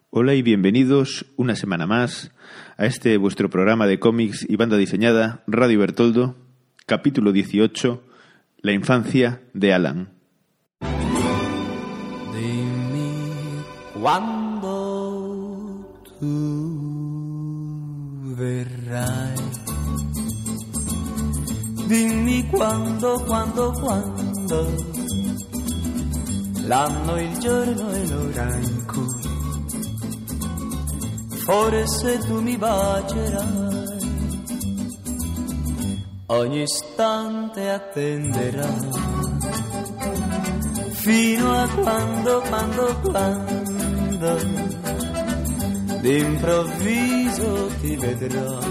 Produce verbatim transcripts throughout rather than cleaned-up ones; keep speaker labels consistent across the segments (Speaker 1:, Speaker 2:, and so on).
Speaker 1: Hola y bienvenidos una semana más a este vuestro programa de cómics y banda diseñada, Radio Bertoldo, capítulo dieciocho, La infancia de Alan.
Speaker 2: Dimmi quando tu verrai. Dimmi quando, quando, quando. L'anno, il giorno e l'ora in cui forse tu mi bacerai. Ogni istante attenderai fino a quando, quando, quando d'improvviso ti vedrò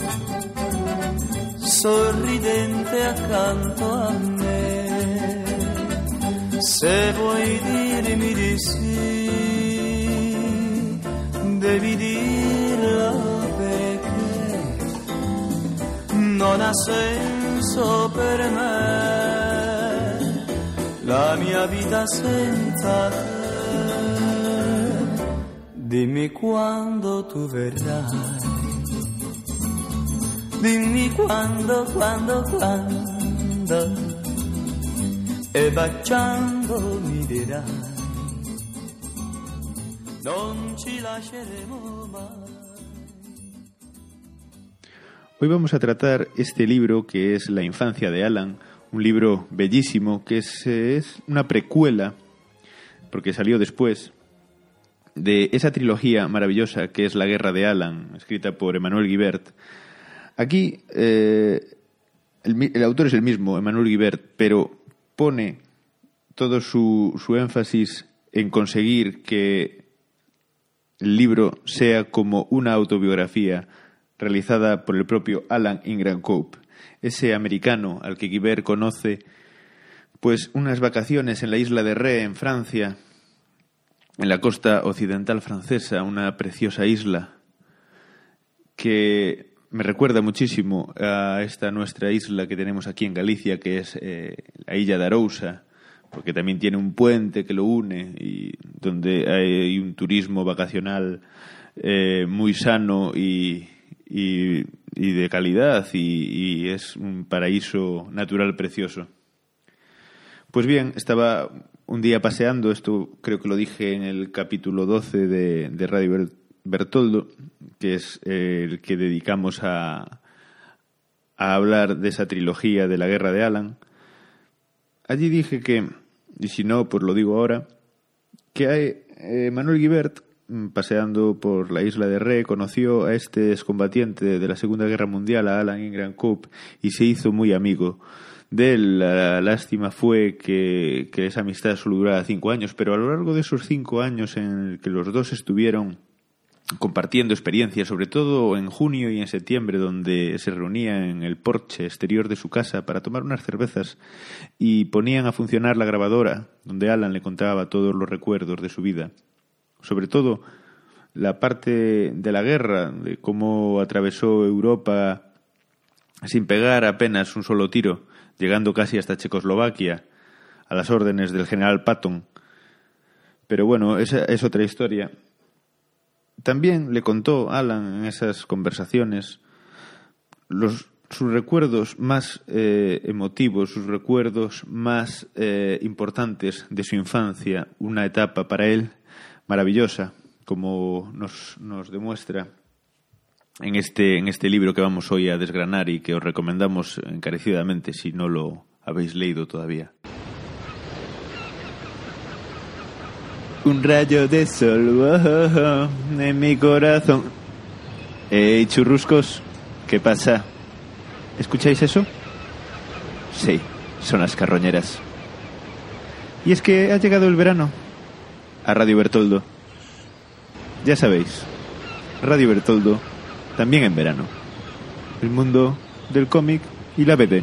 Speaker 2: sorridente accanto a me. Se vuoi dirmi di sì, devi dirlo perché non ha senso per me la mia vita senza te. Dimmi quando tu verrai, dimmi quando, quando, quando, e baciando mi dirai, non ci lasceremo mai.
Speaker 1: Hoy vamos a tratar este libro que es La infancia de Alan, un libro bellísimo que es, es una precuela, porque salió después, de esa trilogía maravillosa que es La guerra de Alan, escrita por Emmanuel Guibert. Aquí eh, el, el autor es el mismo, Emmanuel Guibert, pero pone todo su, su énfasis en conseguir que el libro sea como una autobiografía realizada por el propio Alan Ingram Cope, ese americano al que Guibert conoce pues unas vacaciones en la isla de Ré, en Francia, en la costa occidental francesa, una preciosa isla que me recuerda muchísimo a esta nuestra isla que tenemos aquí en Galicia, que es eh, la Illa de Arousa, porque también tiene un puente que lo une y donde hay un turismo vacacional eh, muy sano y, y, y de calidad y, y es un paraíso natural precioso. Pues bien, estaba un día paseando, esto creo que lo dije en el capítulo doce de, de Radio Bert- Bertoldo, que es el que dedicamos a, a hablar de esa trilogía de la guerra de Alan. Allí dije que, y si no, pues lo digo ahora, que hay, eh, Manuel Guibert, paseando por la isla de Ré, conoció a este excombatiente de la Segunda Guerra Mundial, a Alan Ingram Cope, y se hizo muy amigo de él. La lástima fue que, que esa amistad solo duraba cinco años, pero a lo largo de esos cinco años en el que los dos estuvieron compartiendo experiencias, sobre todo en junio y en septiembre, donde se reunían en el porche exterior de su casa para tomar unas cervezas y ponían a funcionar la grabadora, donde Alan le contaba todos los recuerdos de su vida, sobre todo la parte de la guerra, de cómo atravesó Europa sin pegar apenas un solo tiro, llegando casi hasta Checoslovaquia a las órdenes del general Patton. Pero bueno, esa es otra historia. También le contó Alan en esas conversaciones los, sus recuerdos más eh, emotivos, sus recuerdos más eh, importantes de su infancia, una etapa para él maravillosa, como nos, nos demuestra en este, en este libro que vamos hoy a desgranar y que os recomendamos encarecidamente si no lo habéis leído todavía. Un rayo de sol, oh, oh, oh, en mi corazón. Hey, churruscos, ¿qué pasa? ¿Escucháis eso? Sí, son las carroñeras. Y es que ha llegado el verano a Radio Bertoldo. Ya sabéis, Radio Bertoldo también en verano. El mundo del cómic y la B D.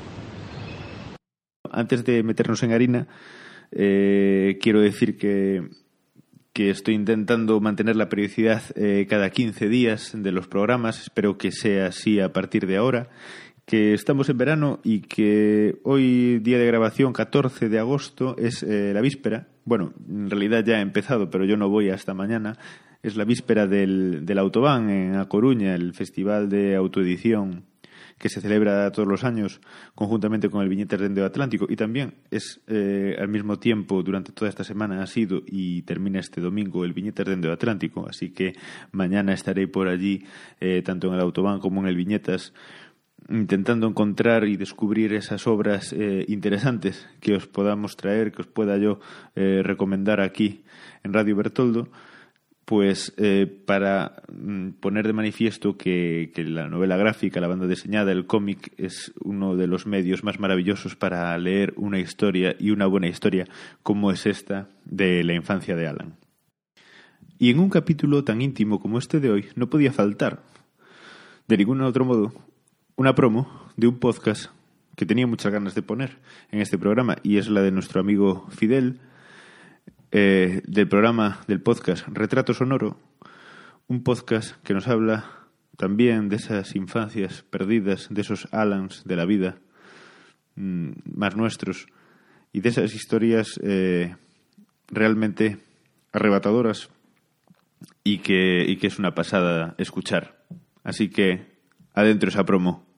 Speaker 1: Antes de meternos en harina, Eh, quiero decir que, que estoy intentando mantener la periodicidad eh, cada quince días de los programas. Espero que sea así a partir de ahora, que estamos en verano y que hoy, día de grabación, catorce de agosto, es eh, la víspera bueno, en realidad ya ha empezado, pero yo no voy hasta mañana. Es la víspera del, del Autobán en A Coruña, el festival de autoedición que se celebra todos los años conjuntamente con el Viñetas dende o Atlántico, y también es eh, al mismo tiempo durante toda esta semana ha sido y termina este domingo el Viñetas dende o Atlántico, así que mañana estaré por allí eh, tanto en el Autobán como en el Viñetas intentando encontrar y descubrir esas obras eh, interesantes que os podamos traer, que os pueda yo eh, recomendar aquí en Radio Bertoldo, pues eh, para mm, poner de manifiesto que, que la novela gráfica, la banda diseñada, el cómic es uno de los medios más maravillosos para leer una historia, y una buena historia como es esta de la infancia de Alan. Y en un capítulo tan íntimo como este de hoy no podía faltar, de ningún otro modo, una promo de un podcast que tenía muchas ganas de poner en este programa, y es la de nuestro amigo Fidel, eh, del programa del podcast Retrato Sonoro, un podcast que nos habla también de esas infancias perdidas, de esos Alans de la vida mmm, más nuestros, y de esas historias eh, realmente arrebatadoras y que, y que es una pasada escuchar. Así que adentro esa promo.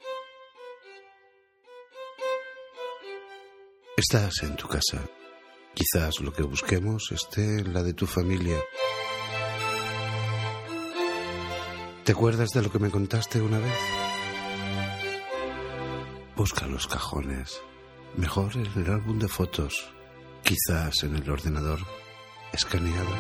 Speaker 3: Estás en tu casa. Quizás lo que busquemos esté en la de tu familia. ¿Te acuerdas de lo que me contaste una vez? Busca los cajones. Mejor en el álbum de fotos. Quizás en el ordenador escaneado.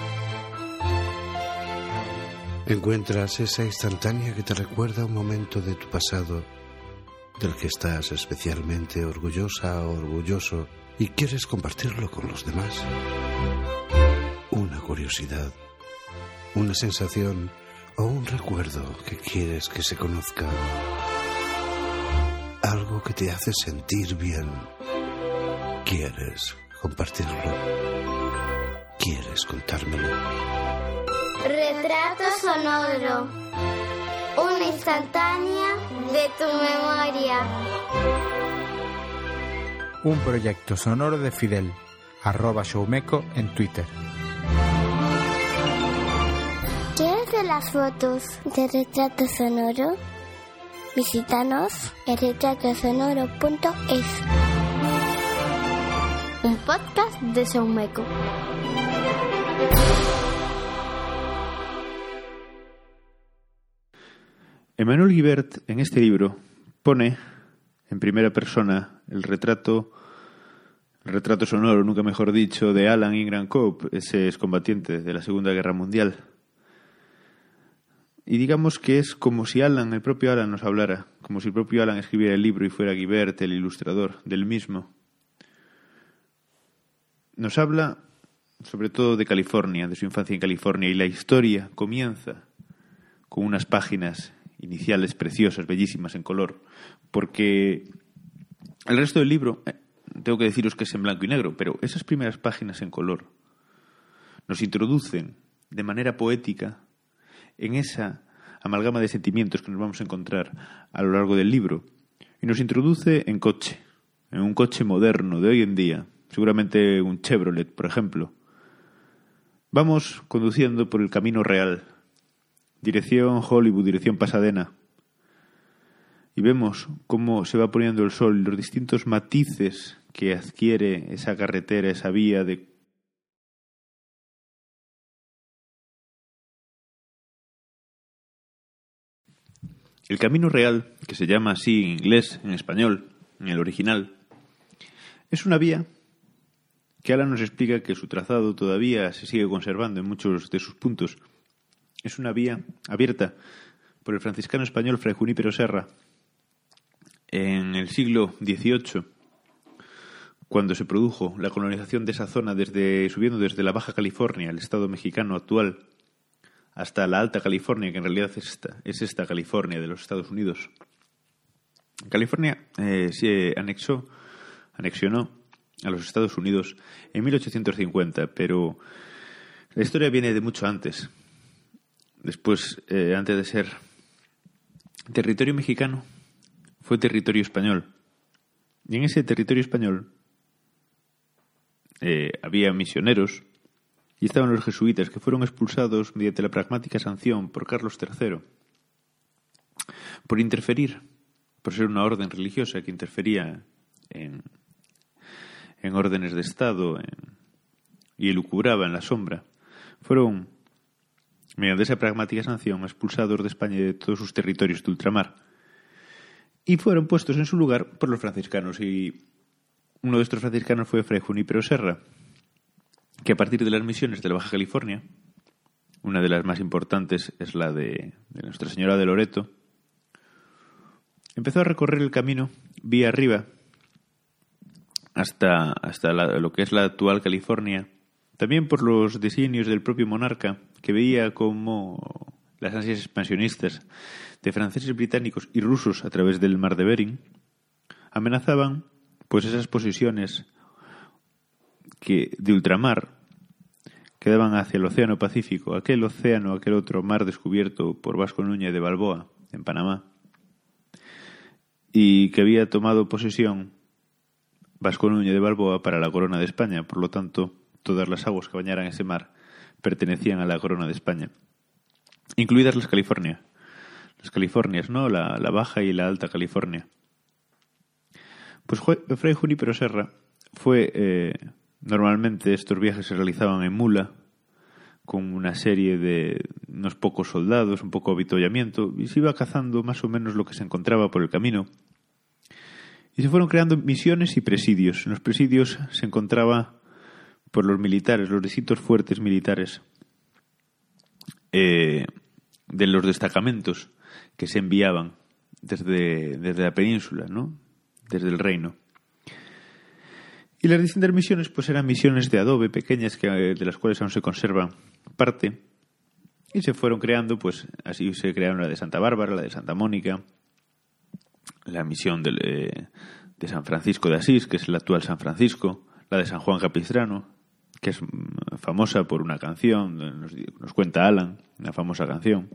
Speaker 3: Encuentras esa instantánea que te recuerda un momento de tu pasado del que estás especialmente orgullosa o orgulloso y quieres compartirlo con los demás. Una curiosidad, una sensación o un recuerdo que quieres que se conozca. Algo que te hace sentir bien. Quieres compartirlo. Quieres contármelo.
Speaker 4: Retrato sonoro. Una instantánea de tu memoria.
Speaker 5: Un proyecto sonoro de Fidel, arroba showmeco en Twitter.
Speaker 4: ¿Quieres ver las fotos de Retrato Sonoro? Visítanos en retrato sonoro punto es. Un podcast de Showmeco.
Speaker 1: Emmanuel Guibert, en este libro, pone en primera persona el retrato, el retrato sonoro, nunca mejor dicho, de Alan Ingram Cope, ese excombatiente de la Segunda Guerra Mundial. Y digamos que es como si Alan, el propio Alan, nos hablara, como si el propio Alan escribiera el libro y fuera Guibert el ilustrador del mismo. Nos habla sobre todo de California, de su infancia en California, y la historia comienza con unas páginas iniciales preciosas, bellísimas en color, porque el resto del libro, eh, tengo que deciros que es en blanco y negro, pero esas primeras páginas en color nos introducen de manera poética en esa amalgama de sentimientos que nos vamos a encontrar a lo largo del libro, y nos introduce en coche, en un coche moderno de hoy en día, seguramente un Chevrolet, por ejemplo. Vamos conduciendo por el Camino Real, dirección Hollywood, dirección Pasadena, y vemos cómo se va poniendo el sol y los distintos matices que adquiere esa carretera, esa vía de el Camino Real, que se llama así en inglés, en español, en el original, es una vía que Alan nos explica que su trazado todavía se sigue conservando en muchos de sus puntos. Es una vía abierta por el franciscano español Fray Junípero Serra en el siglo dieciocho, cuando se produjo la colonización de esa zona, desde subiendo desde la Baja California, el estado mexicano actual, hasta la Alta California, que en realidad es esta, es esta California de los Estados Unidos. California eh, se anexó, anexionó a los Estados Unidos en mil ochocientos cincuenta, pero la historia viene de mucho antes. Después, eh, antes de ser territorio mexicano, fue territorio español. Y en ese territorio español eh, había misioneros y estaban los jesuitas que fueron expulsados mediante la pragmática sanción por Carlos tercero por interferir, por ser una orden religiosa que interfería en, en órdenes de Estado en, y elucubraba en la sombra. Fueron, mediante esa pragmática sanción, expulsados de España y de todos sus territorios de ultramar y fueron puestos en su lugar por los franciscanos, y uno de estos franciscanos fue Fray Junípero Serra, que a partir de las misiones de la Baja California, una de las más importantes es la de, de Nuestra Señora de Loreto, empezó a recorrer el camino vía arriba hasta, hasta la, lo que es la actual California, también por los designios del propio monarca, que veía como las ansias expansionistas de franceses, británicos y rusos a través del mar de Bering amenazaban pues esas posesiones que de ultramar que daban hacia el Océano Pacífico, aquel océano, aquel otro mar descubierto por Vasco Núñez de Balboa en Panamá, y que había tomado posesión Vasco Núñez de Balboa para la corona de España. Por lo tanto, todas las aguas que bañaran ese mar pertenecían a la corona de España, incluidas las California, las Californias, ¿no? La, la Baja y la Alta California. Pues Fray Junípero Serra fue, eh, normalmente estos viajes se realizaban en mula, con una serie de unos pocos soldados, un poco de avituallamiento, y se iba cazando más o menos lo que se encontraba por el camino. Y se fueron creando misiones y presidios. En los presidios se encontraba por los militares, los distintos fuertes militares eh, de los destacamentos que se enviaban desde, desde la península, ¿no? Desde el reino. Y las distintas misiones pues eran misiones de adobe pequeñas, que, de las cuales aún se conserva parte, y se fueron creando, pues así se crearon la de Santa Bárbara, la de Santa Mónica, la misión de, eh, de San Francisco de Asís, que es el actual San Francisco, la de San Juan Capistrano, que es famosa por una canción, nos, nos cuenta Alan, una famosa canción.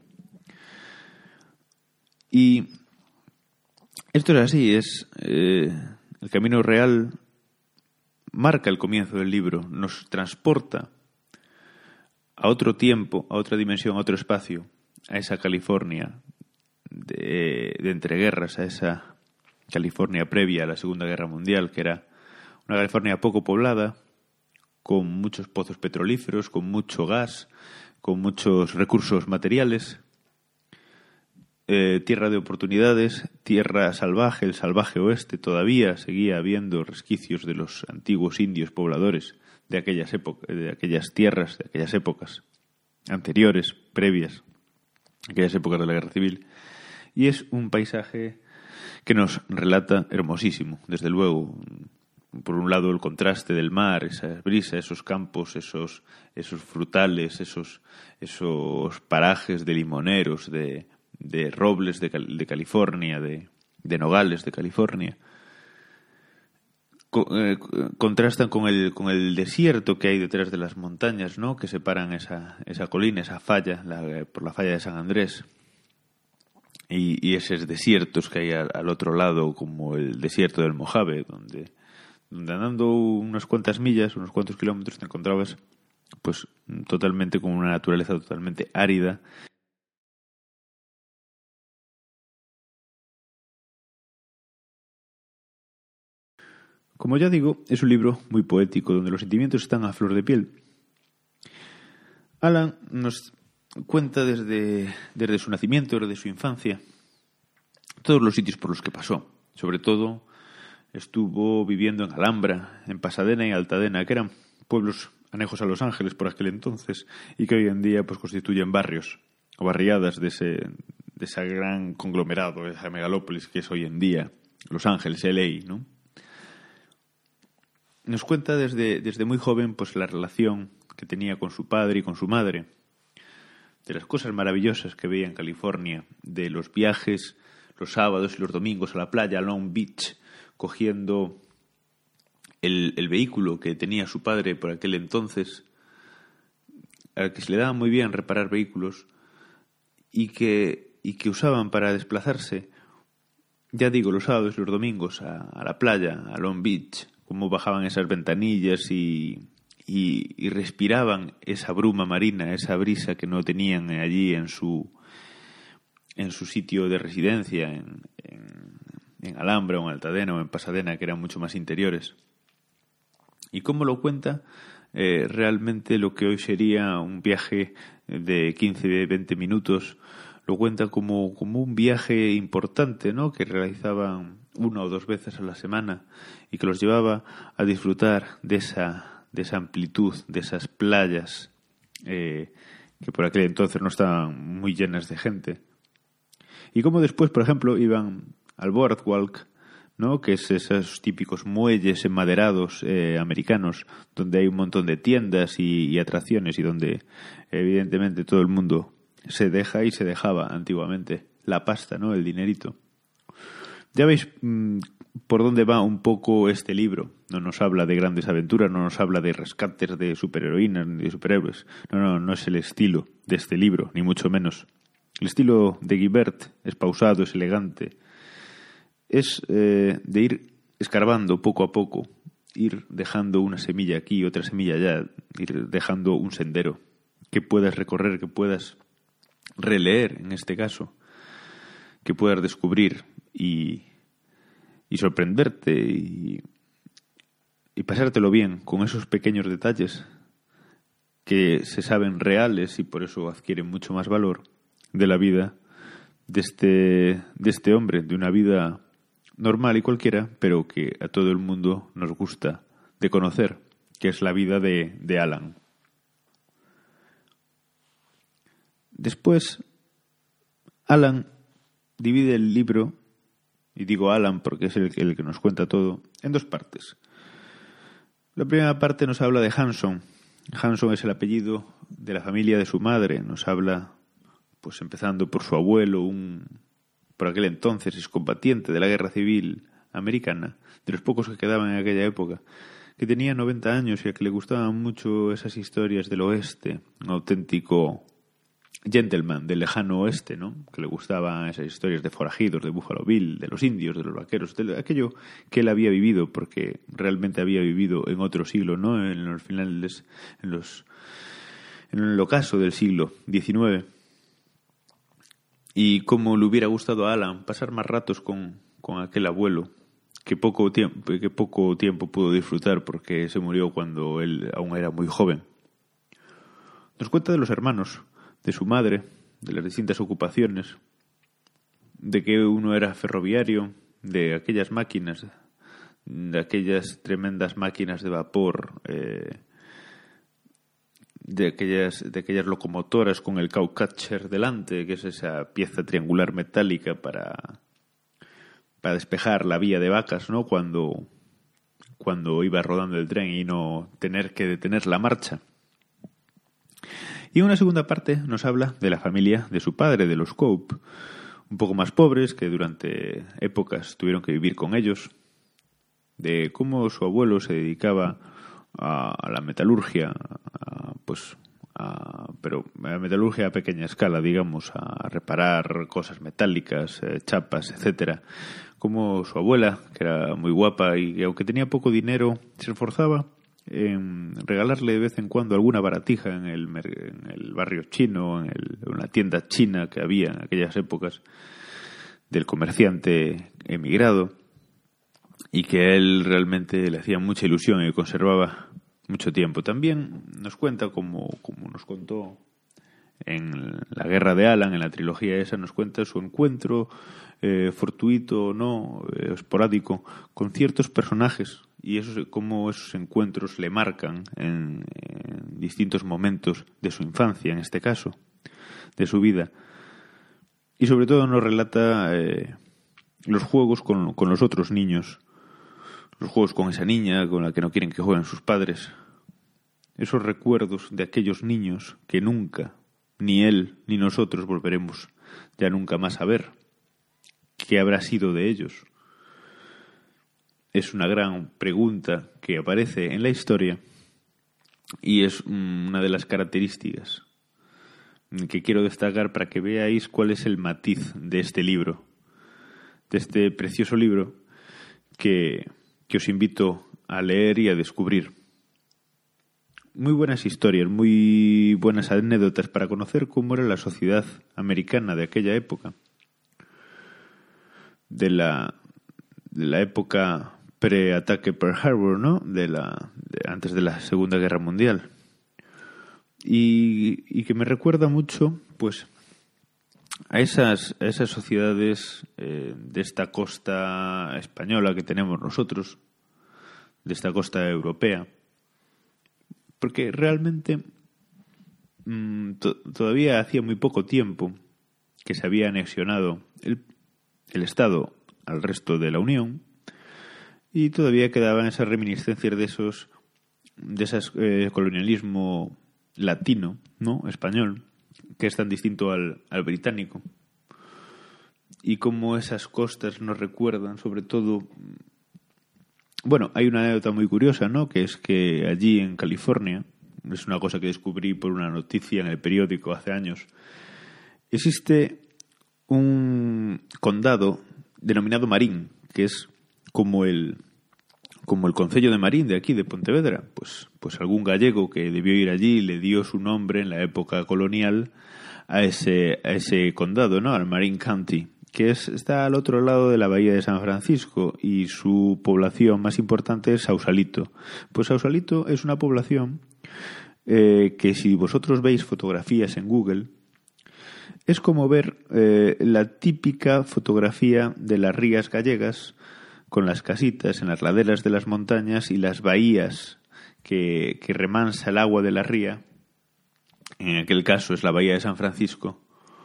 Speaker 1: Y esto es así, es eh, el camino real marca el comienzo del libro, nos transporta a otro tiempo, a otra dimensión, a otro espacio, a esa California de, de entreguerras, a esa California previa a la Segunda Guerra Mundial, que era una California poco poblada, con muchos pozos petrolíferos, con mucho gas, con muchos recursos materiales, eh, tierra de oportunidades, tierra salvaje, el salvaje oeste. Todavía seguía habiendo resquicios de los antiguos indios pobladores de aquellas épocas, de aquellas tierras, de aquellas épocas anteriores, previas, aquellas épocas de la Guerra Civil. Y es un paisaje que nos relata hermosísimo, desde luego. Por un lado el contraste del mar, esa brisa, esos campos, esos, esos frutales, esos, esos parajes de limoneros, de, de robles de, de California, de, de nogales de California. Co, eh, contrastan con el, con el desierto que hay detrás de las montañas, ¿no? Que separan esa, esa colina, esa falla, la, por la falla de San Andrés. Y, y esos desiertos que hay al, al otro lado, como el desierto del Mojave, donde... donde andando unas cuantas millas, unos cuantos kilómetros, te encontrabas pues totalmente con una naturaleza totalmente árida. Como ya digo, es un libro muy poético, donde los sentimientos están a flor de piel. Alan nos cuenta desde, desde su nacimiento, desde su infancia, todos los sitios por los que pasó, sobre todo... Estuvo viviendo en Alhambra, en Pasadena y Altadena, que eran pueblos anejos a Los Ángeles por aquel entonces y que hoy en día pues constituyen barrios o barriadas de ese, de ese gran conglomerado, de esa megalópolis que es hoy en día Los Ángeles, L A, ¿no? Nos cuenta desde, desde muy joven pues la relación que tenía con su padre y con su madre, de las cosas maravillosas que veía en California, de los viajes los sábados y los domingos a la playa, a Long Beach, cogiendo el, el vehículo que tenía su padre por aquel entonces, al que se le daba muy bien reparar vehículos y que, y que usaban para desplazarse, ya digo, los sábados y los domingos a, a la playa, a Long Beach, cómo bajaban esas ventanillas y, y, y respiraban esa bruma marina, esa brisa que no tenían allí en su en su sitio de residencia, en, en, en Alhambra o en Altadena o en Pasadena, que eran mucho más interiores. Y cómo lo cuenta eh, realmente lo que hoy sería un viaje de quince a veinte minutos, lo cuenta como, como un viaje importante, ¿no?, que realizaban una o dos veces a la semana y que los llevaba a disfrutar de esa, de esa amplitud, de esas playas eh, que por aquel entonces no estaban muy llenas de gente. Y como después, por ejemplo, iban al Boardwalk, ¿no?, que es esos típicos muelles enmaderados eh, americanos, donde hay un montón de tiendas y, y atracciones y donde evidentemente todo el mundo se deja y se dejaba antiguamente la pasta, ¿no?, el dinerito. Ya veis mmm, por dónde va un poco este libro. No nos habla de grandes aventuras, no nos habla de rescates de superheroínas ni de superhéroes. No, no, no es el estilo de este libro, ni mucho menos. El estilo de Guibert es pausado, es elegante. Es eh, de ir escarbando poco a poco, ir dejando una semilla aquí, otra semilla allá, ir dejando un sendero que puedas recorrer, que puedas releer en este caso, que puedas descubrir y, y sorprenderte y, y pasártelo bien con esos pequeños detalles que se saben reales y por eso adquieren mucho más valor de la vida de este, de este hombre, de una vida normal y cualquiera, pero que a todo el mundo nos gusta de conocer, que es la vida de, de Alan. Después, Alan divide el libro, y digo Alan porque es el, el que nos cuenta todo, en dos partes. La primera parte nos habla de Hanson. Hanson es el apellido de la familia de su madre. Nos habla, pues empezando por su abuelo, un por aquel entonces excombatiente de la Guerra Civil Americana, de los pocos que quedaban en aquella época, que tenía noventa años y a que le gustaban mucho esas historias del oeste, un auténtico gentleman del lejano oeste, ¿no?, que le gustaban esas historias de forajidos, de Buffalo Bill, de los indios, de los vaqueros, de aquello que él había vivido, porque realmente había vivido en otro siglo, ¿no?, en los finales, en los en el ocaso del siglo diecinueve. Y cómo le hubiera gustado a Alan pasar más ratos con, con aquel abuelo que poco tiempo, que poco tiempo pudo disfrutar porque se murió cuando él aún era muy joven. Nos cuenta de los hermanos, de su madre, de las distintas ocupaciones, de que uno era ferroviario, de aquellas máquinas, de aquellas tremendas máquinas de vapor, eh, de aquellas de aquellas locomotoras con el cowcatcher delante, que es esa pieza triangular metálica para para despejar la vía de vacas, ¿no?, cuando cuando iba rodando el tren y no tener que detener la marcha. Y una segunda parte nos habla de la familia de su padre, de los Cope, un poco más pobres, que durante épocas tuvieron que vivir con ellos, de cómo su abuelo se dedicaba a la metalurgia, a, pues, a, pero a metalurgia a pequeña escala, digamos, a reparar cosas metálicas, eh, chapas, etcétera. Como su abuela, que era muy guapa y que aunque tenía poco dinero, se esforzaba en regalarle de vez en cuando alguna baratija en el, en el barrio chino, en, el, en una tienda china que había en aquellas épocas del comerciante emigrado, y que a él realmente le hacía mucha ilusión y conservaba mucho tiempo. También nos cuenta, como, como nos contó en la Guerra de Alan, en la trilogía esa, nos cuenta su encuentro eh, fortuito o no, eh, esporádico, con ciertos personajes, y eso, cómo esos encuentros le marcan en, en distintos momentos de su infancia, en este caso, de su vida. Y sobre todo nos relata eh, los juegos con, con los otros niños, los juegos con esa niña con la que no quieren que jueguen sus padres, esos recuerdos de aquellos niños que nunca, ni él ni nosotros volveremos ya nunca más a ver. ¿Qué habrá sido de ellos? Es una gran pregunta que aparece en la historia y es una de las características que quiero destacar para que veáis cuál es el matiz de este libro, de este precioso libro que, que os invito a leer y a descubrir. Muy buenas historias, muy buenas anécdotas para conocer cómo era la sociedad americana de aquella época. De la, de la época pre-ataque Pearl Harbor, ¿no? De la, de, antes de la Segunda Guerra Mundial. Y, y que me recuerda mucho, pues, a esas, a esas sociedades eh, de esta costa española que tenemos nosotros, de esta costa europea, porque realmente mmm, to- todavía hacía muy poco tiempo que se había anexionado el, el Estado al resto de la Unión y todavía quedaban esas reminiscencias de esos de ese eh, colonialismo latino, ¿no? Español, que es tan distinto al, al británico, y cómo esas costas nos recuerdan, sobre todo, bueno, hay una anécdota muy curiosa, ¿no? Que es que allí en California, es una cosa que descubrí por una noticia en el periódico hace años, existe un condado denominado Marín, que es como el como el concello de Marín de aquí, de Pontevedra. Pues, pues algún gallego que debió ir allí le dio su nombre en la época colonial a ese, a ese condado, ¿no? Al Marin County, que es, está al otro lado de la bahía de San Francisco, y su población más importante es Sausalito. Pues Sausalito es una población eh, que, si vosotros veis fotografías en Google, es como ver eh, la típica fotografía de las rías gallegas, con las casitas en las laderas de las montañas y las bahías que, que remansa el agua de la ría. En aquel caso es la bahía de San Francisco,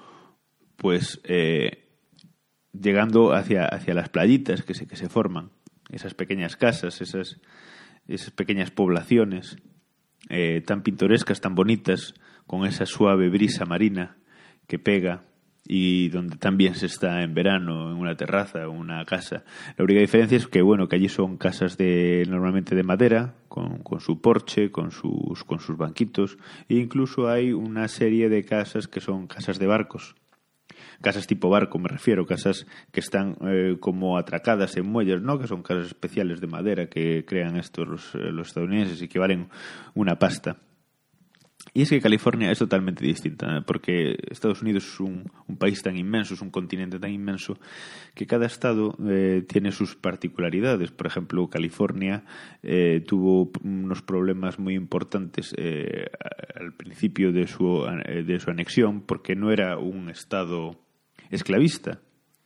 Speaker 1: pues eh, llegando hacia, hacia las playitas que se, que se forman, esas pequeñas casas, esas, esas pequeñas poblaciones eh, tan pintorescas, tan bonitas, con esa suave brisa marina que pega, y donde también se está en verano en una terraza o una casa. La única diferencia es que, bueno, que allí son casas de normalmente de madera, con, con su porche, con sus, con sus banquitos, e incluso hay una serie de casas que son casas de barcos. Casas tipo barco, me refiero, casas que están eh, como atracadas en muelles, ¿no? Que son casas especiales de madera que crean estos los, los estadounidenses y que valen una pasta. Y es que California es totalmente distinta, ¿eh? Porque Estados Unidos es un, un país tan inmenso, es un continente tan inmenso, que cada estado eh, tiene sus particularidades. Por ejemplo, California eh, tuvo unos problemas muy importantes eh, al principio de su, de su anexión, porque no era un estado esclavista.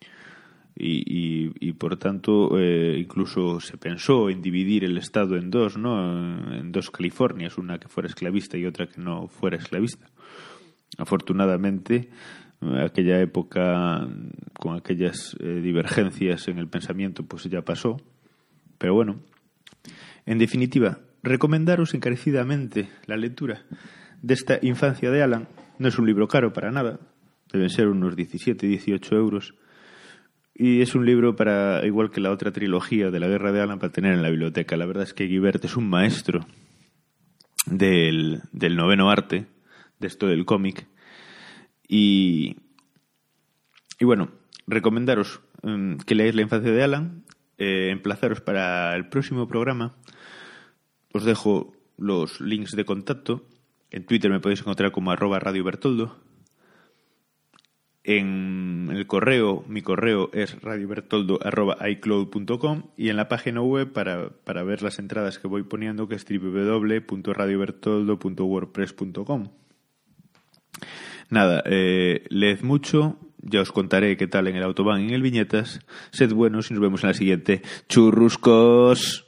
Speaker 1: Y, y, y por tanto eh, incluso se pensó en dividir el estado en dos, ¿no? En dos Californias, una que fuera esclavista y otra que no fuera esclavista. Afortunadamente, aquella época, con aquellas eh, divergencias en el pensamiento, pues ya pasó. Pero bueno, en definitiva, recomendaros encarecidamente la lectura de esta Infancia de Alan. No es un libro caro para nada, deben ser unos diecisiete, dieciocho euros. Y es un libro para, igual que la otra trilogía de la Guerra de Alan, para tener en la biblioteca. La verdad es que Guibert es un maestro del, del noveno arte, de esto del cómic. Y, y bueno, recomendaros um, que leáis La Infancia de Alan, eh, emplazaros para el próximo programa. Os dejo los links de contacto. En Twitter me podéis encontrar como arroba Radio Bertoldo. En el correo, mi correo es radiobertoldo arroba icloud punto com, y en la página web para, para ver las entradas que voy poniendo, que es doble u doble u doble u punto radiobertoldo punto wordpress punto com. Nada, eh, leed mucho, ya os contaré qué tal en el autobahn y en el Viñetas. Sed buenos y nos vemos en la siguiente. ¡Churruscos!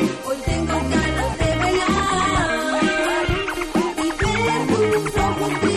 Speaker 6: Hoy tengo ganas de bailar y ver tus ojos.